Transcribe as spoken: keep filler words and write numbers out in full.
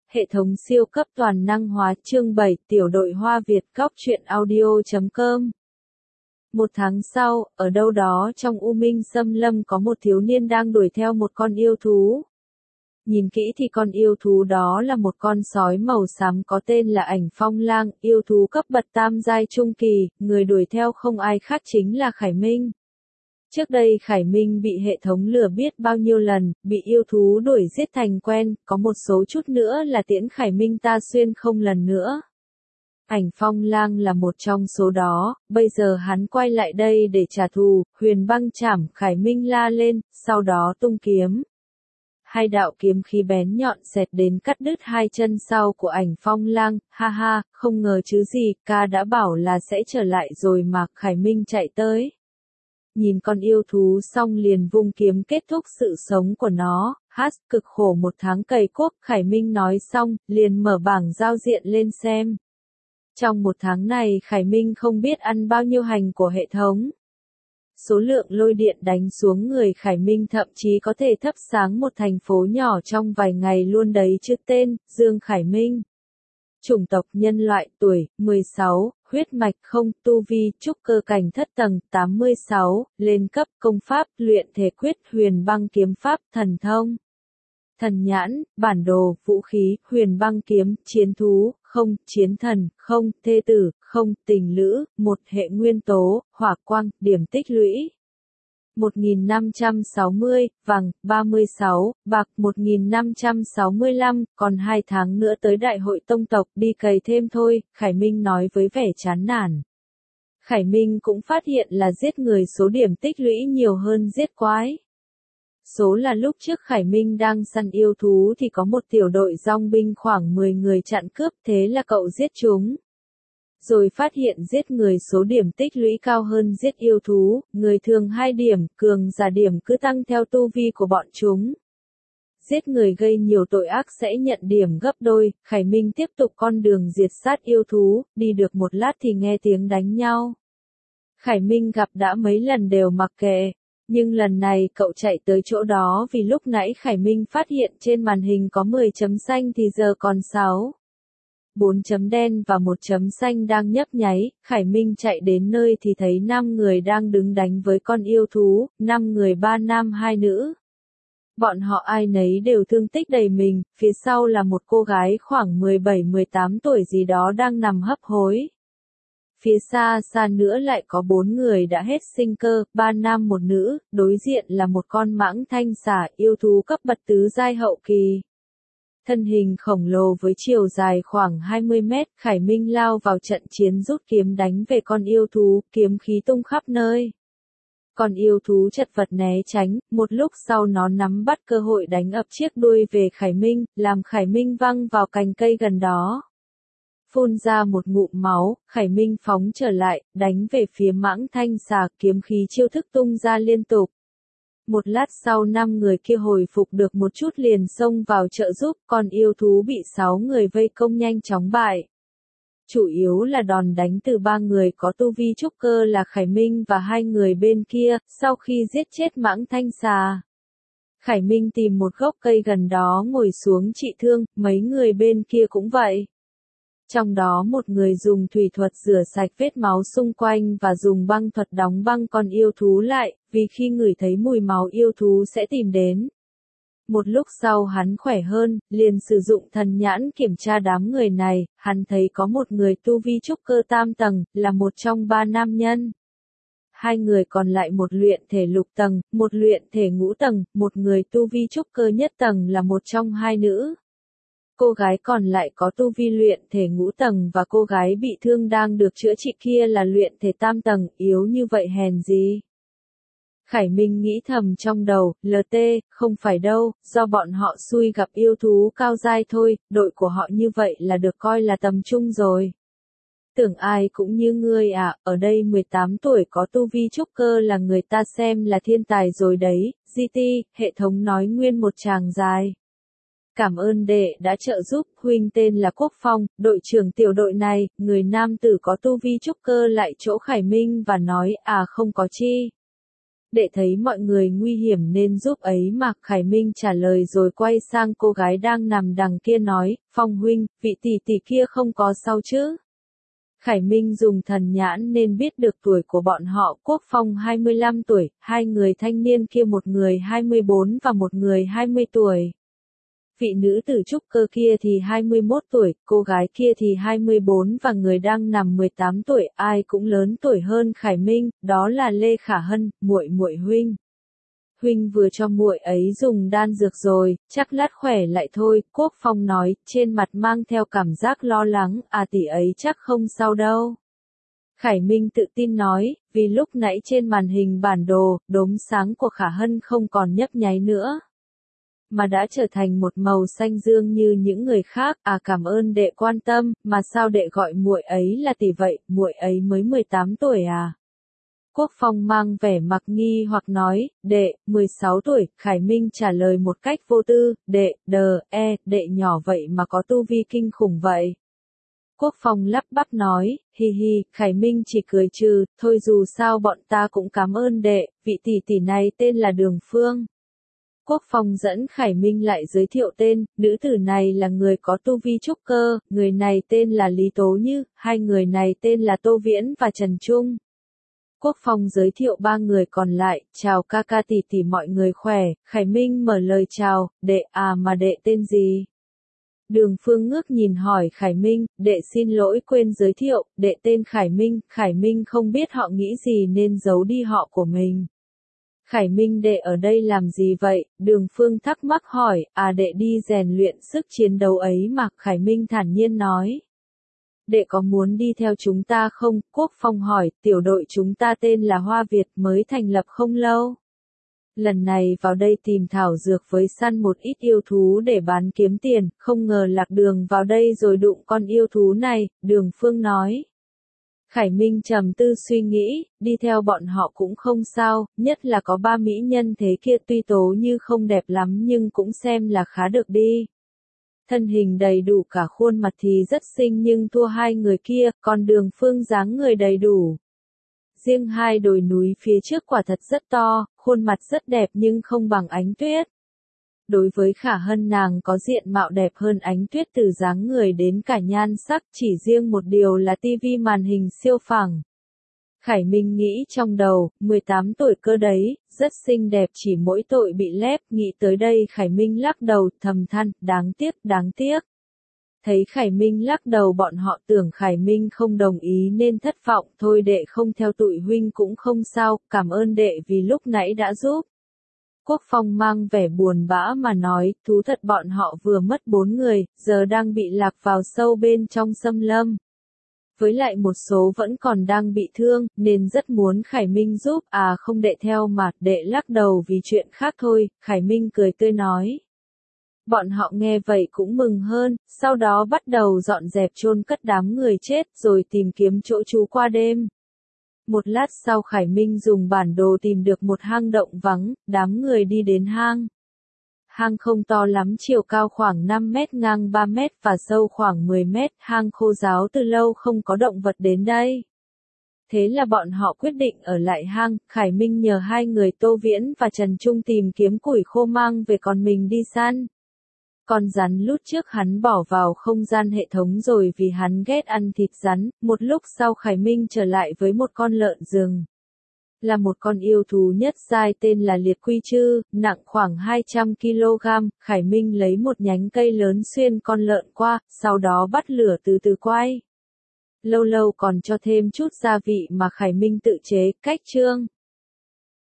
hệ thống siêu cấp toàn năng hóa chương bảy tiểu đội Hoa Việt góc truyện audio chấm com. Một tháng sau, ở đâu đó trong U Minh Xâm Lâm có một thiếu niên đang đuổi theo một con yêu thú. Nhìn kỹ thì con yêu thú đó là một con sói màu xám có tên là Ảnh Phong Lang, yêu thú cấp bậc tam giai trung kỳ, người đuổi theo không ai khác chính là Khải Minh. Trước đây Khải Minh bị hệ thống lừa biết bao nhiêu lần, bị yêu thú đuổi giết thành quen, có một số chút nữa là tiễn Khải Minh ta xuyên không lần nữa. Ảnh Phong Lang là một trong số đó, bây giờ hắn quay lại đây để trả thù, huyền băng chảm, Khải Minh la lên, sau đó tung kiếm. Hai đạo kiếm khí bén nhọn xẹt đến cắt đứt hai chân sau của Ảnh Phong Lang, ha ha, không ngờ chứ gì, ca đã bảo là sẽ trở lại rồi mà, Khải Minh chạy tới. Nhìn con yêu thú xong liền vung kiếm kết thúc sự sống của nó, hát, cực khổ một tháng cày cuốc, Khải Minh nói xong, liền mở bảng giao diện lên xem. Trong một tháng này Khải Minh không biết ăn bao nhiêu hành của hệ thống. Số lượng lôi điện đánh xuống người Khải Minh thậm chí có thể thắp sáng một thành phố nhỏ trong vài ngày luôn đấy chứ tên, Dương Khải Minh. Chủng tộc nhân loại, tuổi, mười sáu, huyết mạch không, tu vi, trúc cơ cảnh thất tầng, tám mươi sáu, lên cấp, công pháp, luyện thể quyết, huyền băng kiếm pháp, thần thông. Thần nhãn, bản đồ, vũ khí, huyền băng kiếm, chiến thú, không, chiến thần, không, thê tử, không, tình lữ, một hệ nguyên tố, hỏa quang, điểm tích lũy. một nghìn năm trăm sáu mươi, vàng, ba mươi sáu, bạc, một nghìn năm trăm sáu mươi lăm, còn hai tháng nữa tới đại hội tông tộc đi cày thêm thôi, Khải Minh nói với vẻ chán nản. Khải Minh cũng phát hiện là giết người số điểm tích lũy nhiều hơn giết quái. Số là lúc trước Khải Minh đang săn yêu thú thì có một tiểu đội dòng binh khoảng mười người chặn cướp, thế là cậu giết chúng. Rồi phát hiện giết người số điểm tích lũy cao hơn giết yêu thú, người thường hai điểm, cường giả điểm cứ tăng theo tu vi của bọn chúng. Giết người gây nhiều tội ác sẽ nhận điểm gấp đôi, Khải Minh tiếp tục con đường diệt sát yêu thú, đi được một lát thì nghe tiếng đánh nhau. Khải Minh gặp đã mấy lần đều mặc kệ. Nhưng lần này cậu chạy tới chỗ đó vì lúc nãy Khải Minh phát hiện trên màn hình có mười chấm xanh thì giờ còn sáu. bốn chấm đen và một chấm xanh đang nhấp nháy, Khải Minh chạy đến nơi thì thấy năm người đang đứng đánh với con yêu thú, năm người ba nam hai nữ. Bọn họ ai nấy đều thương tích đầy mình, phía sau là một cô gái khoảng mười bảy mười tám tuổi gì đó đang nằm hấp hối. Phía xa xa nữa lại có bốn người đã hết sinh cơ, ba nam một nữ, đối diện là một con mãng thanh xà yêu thú cấp bậc tứ giai hậu kỳ. Thân hình khổng lồ với chiều dài khoảng hai mươi mét, Khải Minh lao vào trận chiến rút kiếm đánh về con yêu thú, kiếm khí tung khắp nơi. Con yêu thú chật vật né tránh, một lúc sau nó nắm bắt cơ hội đánh ập chiếc đuôi về Khải Minh, làm Khải Minh văng vào cành cây gần đó. Phun ra một ngụm máu, Khải Minh phóng trở lại, đánh về phía mãng thanh xà, kiếm khí chiêu thức tung ra liên tục. Một lát sau năm người kia hồi phục được một chút liền xông vào trợ giúp, còn yêu thú bị sáu người vây công nhanh chóng bại. Chủ yếu là đòn đánh từ ba người có tu vi trúc cơ là Khải Minh và hai người bên kia, sau khi giết chết mãng thanh xà. Khải Minh tìm một gốc cây gần đó ngồi xuống trị thương, mấy người bên kia cũng vậy. Trong đó một người dùng thủy thuật rửa sạch vết máu xung quanh và dùng băng thuật đóng băng con yêu thú lại, vì khi ngửi thấy mùi máu yêu thú sẽ tìm đến. Một lúc sau hắn khỏe hơn, liền sử dụng thần nhãn kiểm tra đám người này, hắn thấy có một người tu vi trúc cơ tam tầng, là một trong ba nam nhân. Hai người còn lại một luyện thể lục tầng, một luyện thể ngũ tầng, một người tu vi trúc cơ nhất tầng là một trong hai nữ. Cô gái còn lại có tu vi luyện thể ngũ tầng và cô gái bị thương đang được chữa trị kia là luyện thể tam tầng, yếu như vậy hèn gì. Khải Minh nghĩ thầm trong đầu, lờ tê, không phải đâu, do bọn họ xui gặp yêu thú cao giai thôi, đội của họ như vậy là được coi là tầm trung rồi. Tưởng ai cũng như ngươi à, ở đây mười tám tuổi có tu vi trúc cơ là người ta xem là thiên tài rồi đấy, giê tê, hệ thống nói nguyên một tràng dài. Cảm ơn đệ đã trợ giúp, huynh tên là Quốc Phong, đội trưởng tiểu đội này, người nam tử có tu vi trúc cơ lại chỗ Khải Minh và nói, à không có chi. Đệ thấy mọi người nguy hiểm nên giúp ấy mà. Khải Minh trả lời rồi quay sang cô gái đang nằm đằng kia nói, Phong huynh, vị tỷ tỷ kia không có sao chứ? Khải Minh dùng thần nhãn nên biết được tuổi của bọn họ. Quốc Phong hai mươi lăm tuổi, hai người thanh niên kia một người hai mươi bốn và một người hai mươi tuổi. Vị nữ tử trúc cơ kia thì hai mươi mốt tuổi, cô gái kia thì hai mươi bốn và người đang nằm mười tám tuổi, ai cũng lớn tuổi hơn Khải Minh, đó là Lê Khả Hân, muội muội huynh. Huynh vừa cho muội ấy dùng đan dược rồi, chắc lát khỏe lại thôi, Quốc Phong nói, trên mặt mang theo cảm giác lo lắng, à tỷ ấy chắc không sao đâu. Khải Minh tự tin nói, vì lúc nãy trên màn hình bản đồ, đốm sáng của Khả Hân không còn nhấp nháy nữa, mà đã trở thành một màu xanh dương như những người khác. À cảm ơn đệ quan tâm, mà sao đệ gọi muội ấy là tỷ vậy, muội ấy mới mười tám tuổi à? Quốc Phong mang vẻ mặc nghi hoặc nói, đệ, mười sáu tuổi, Khải Minh trả lời một cách vô tư, đệ, đờ, e, đệ nhỏ vậy mà có tu vi kinh khủng vậy. Quốc Phong lắp bắp nói, hi hi, Khải Minh chỉ cười trừ, thôi dù sao bọn ta cũng cảm ơn đệ, vị tỷ tỷ này tên là Đường Phương. Quốc Phong dẫn Khải Minh lại giới thiệu tên, nữ tử này là người có tu vi trúc cơ, người này tên là Lý Tố Như, hai người này tên là Tô Viễn và Trần Trung. Quốc Phong giới thiệu ba người còn lại, chào ca ca tỷ tỷ mọi người khỏe, Khải Minh mở lời chào, đệ à mà đệ tên gì? Đường Phương ngước nhìn hỏi Khải Minh, đệ xin lỗi quên giới thiệu, đệ tên Khải Minh, Khải Minh không biết họ nghĩ gì nên giấu đi họ của mình. Khải Minh đệ ở đây làm gì vậy? Đường Phương thắc mắc hỏi, à đệ đi rèn luyện sức chiến đấu ấy mà, Khải Minh thản nhiên nói. Đệ có muốn đi theo chúng ta không? Quốc Phong hỏi, tiểu đội chúng ta tên là Hoa Việt mới thành lập không lâu. Lần này vào đây tìm thảo dược với săn một ít yêu thú để bán kiếm tiền, không ngờ lạc đường vào đây rồi đụng con yêu thú này, Đường Phương nói. Khải Minh trầm tư suy nghĩ, đi theo bọn họ cũng không sao, nhất là có ba mỹ nhân thế kia tuy Tố Như không đẹp lắm nhưng cũng xem là khá được đi. Thân hình đầy đủ cả khuôn mặt thì rất xinh nhưng thua hai người kia, còn Đường Phương dáng người đầy đủ. Riêng hai đồi núi phía trước quả thật rất to, khuôn mặt rất đẹp nhưng không bằng Ánh Tuyết. Đối với Khả Hân nàng có diện mạo đẹp hơn Ánh Tuyết từ dáng người đến cả nhan sắc, chỉ riêng một điều là tivi màn hình siêu phẳng. Khải Minh nghĩ trong đầu, mười tám tuổi cơ đấy, rất xinh đẹp chỉ mỗi tội bị lép, nghĩ tới đây Khải Minh lắc đầu thầm than, đáng tiếc, đáng tiếc. Thấy Khải Minh lắc đầu bọn họ tưởng Khải Minh không đồng ý nên thất vọng, thôi đệ không theo tụi huynh cũng không sao, cảm ơn đệ vì lúc nãy đã giúp. Quốc Phong mang vẻ buồn bã mà nói, thú thật bọn họ vừa mất bốn người, giờ đang bị lạc vào sâu bên trong xâm lâm. Với lại một số vẫn còn đang bị thương, nên rất muốn Khải Minh giúp, à không đệ theo mà, đệ lắc đầu vì chuyện khác thôi, Khải Minh cười tươi nói. Bọn họ nghe vậy cũng mừng hơn, sau đó bắt đầu dọn dẹp chôn cất đám người chết rồi tìm kiếm chỗ trú qua đêm. Một lát sau Khải Minh dùng bản đồ tìm được một hang động vắng, đám người đi đến hang. Hang không to lắm, chiều cao khoảng năm mét, ngang ba mét và sâu khoảng mười mét, hang khô ráo từ lâu không có động vật đến đây. Thế là bọn họ quyết định ở lại hang, Khải Minh nhờ hai người Tô Viễn và Trần Trung tìm kiếm củi khô mang về còn mình đi săn. Con rắn lúc trước hắn bỏ vào không gian hệ thống rồi vì hắn ghét ăn thịt rắn, một lúc sau Khải Minh trở lại với một con lợn rừng. Là một con yêu thú nhất giai tên là liệt quy chư, nặng khoảng hai trăm ki lô gam, Khải Minh lấy một nhánh cây lớn xuyên con lợn qua, sau đó bắt lửa từ từ quay. Lâu lâu còn cho thêm chút gia vị mà Khải Minh tự chế, cách chương.